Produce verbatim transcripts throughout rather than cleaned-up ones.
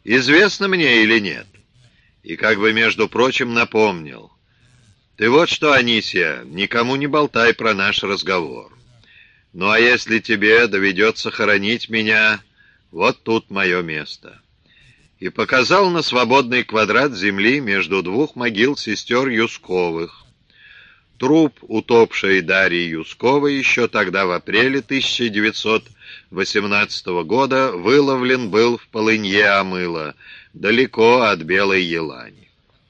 Известно мне или нет?» И как бы, между прочим, напомнил: «Ты вот что, Анисья, никому не болтай про наш разговор. Ну а если тебе доведется хоронить меня, вот тут мое место». И показал на свободный квадрат земли между двух могил сестер Юсковых. Труп утопшей Дарьи Юсковой еще тогда, в апреле тысяча девятьсот восемнадцатого года, выловлен был в полынье Амыла, далеко от Белой Елани.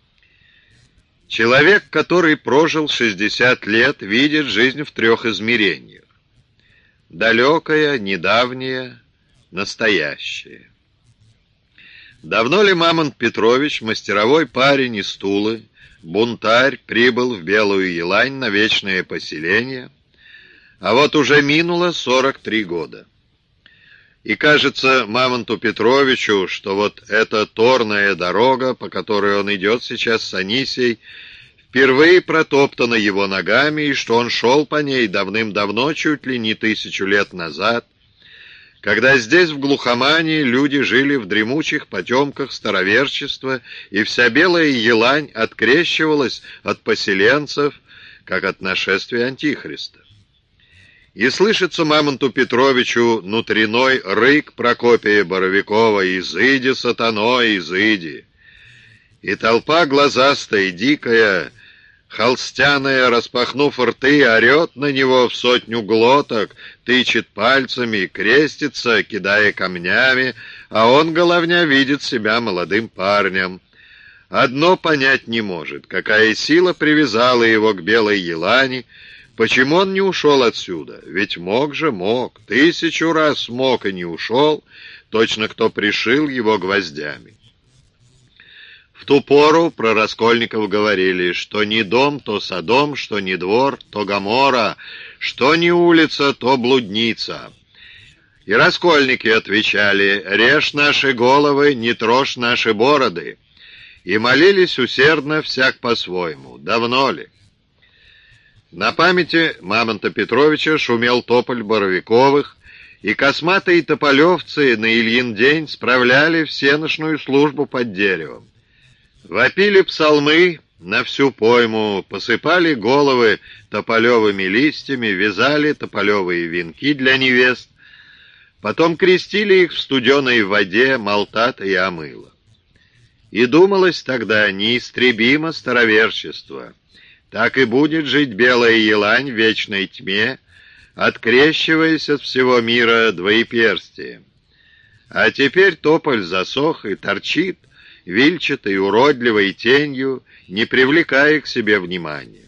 Человек, который прожил шестьдесят лет, видит жизнь в трех измерениях: далекое, недавнее, настоящее. Давно ли Мамонт Петрович, мастеровой парень из Тулы, бунтарь, прибыл в Белую Елань на вечное поселение? А вот уже минуло сорок три года. И кажется Мамонту Петровичу, что вот эта торная дорога, по которой он идет сейчас с Анисией, впервые протоптана его ногами, и что он шел по ней давным-давно, чуть ли не тысячу лет назад, когда здесь, в глухомане, люди жили в дремучих потемках староверчества, и вся Белая Елань открещивалась от поселенцев, как от нашествия Антихриста. И слышится Мамонту Петровичу внутренной рык Прокопия Боровикова: «Изыди, сатано, изыди!» И толпа глазастая, дикая, холстяная, распахнув рты, орет на него в сотню глоток, тычет пальцами, крестится, кидая камнями, а он, головня, видит себя молодым парнем. Одно понять не может: какая сила привязала его к Белой Елани, почему он не ушел отсюда? Ведь мог же, мог, тысячу раз мог и не ушел, точно кто пришил его гвоздями. В ту пору про Раскольников говорили, что не дом, то Содом, что не двор, то Гоморра, что не улица, то блудница. И раскольники отвечали: «Режь наши головы, не трожь наши бороды». И молились усердно, всяк по-своему. Давно ли? На памяти Мамонта Петровича шумел тополь Боровиковых, и косматые тополевцы на Ильин день справляли всеношную службу под деревом. Вопили псалмы на всю пойму, посыпали головы тополевыми листьями, вязали тополевые венки для невест, потом крестили их в студеной воде Малтата и Амыла. И думалось тогда: неистребимо староверчество, так и будет жить Белая Елань в вечной тьме, открещиваясь от всего мира двоеперстием. А теперь тополь засох и торчит, вильчатой, уродливой тенью, не привлекая к себе внимания.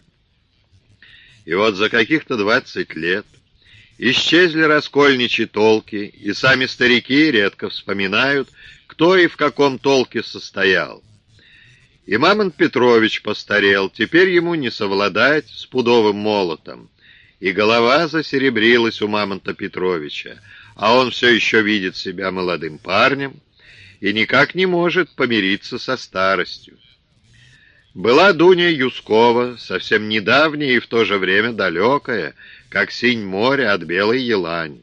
И вот за каких-то двадцать лет исчезли раскольничьи толки, и сами старики редко вспоминают, кто и в каком толке состоял. И Мамонт Петрович постарел, теперь ему не совладать с пудовым молотом, и голова засеребрилась у Мамонта Петровича, а он все еще видит себя молодым парнем и никак не может помириться со старостью. Была Дуня Юскова, совсем недавняя и в то же время далекая, как синь моря от Белой Елани.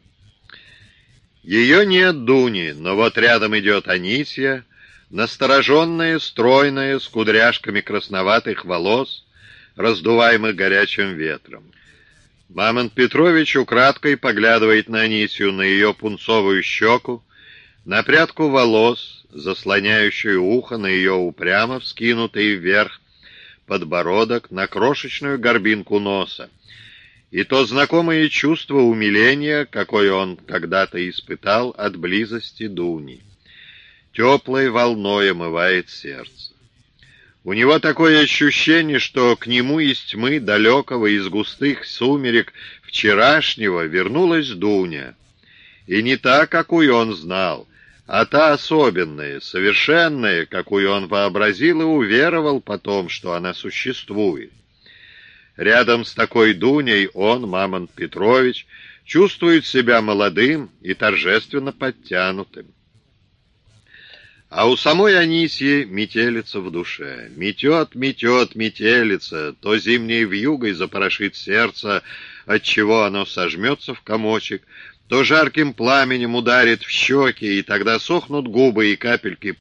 Ее нет, Дуни, но вот рядом идет Анисья, настороженная, стройная, с кудряшками красноватых волос, раздуваемых горячим ветром. Мамонт Петрович украдкой поглядывает на Анисью, на ее пунцовую щеку, на прядку волос, заслоняющую ухо, на ее упрямо вскинутый вверх подбородок, на крошечную горбинку носа. И то знакомое чувство умиления, какое он когда-то испытал от близости Дуни, теплой волной омывает сердце. У него такое ощущение, что к нему из тьмы далекого, из густых сумерек вчерашнего вернулась Дуня. И не та, какую он знал, а та особенная, совершенная, какую он вообразил и уверовал потом, что она существует. Рядом с такой Дуней он, Мамонт Петрович, чувствует себя молодым и торжественно подтянутым. А у самой Анисьи метелица в душе. Метет, метет, метелица, то зимней вьюгой запорошит сердце, отчего оно сожмется в комочек, то жарким пламенем ударит в щеки, и тогда сохнут губы, и капельки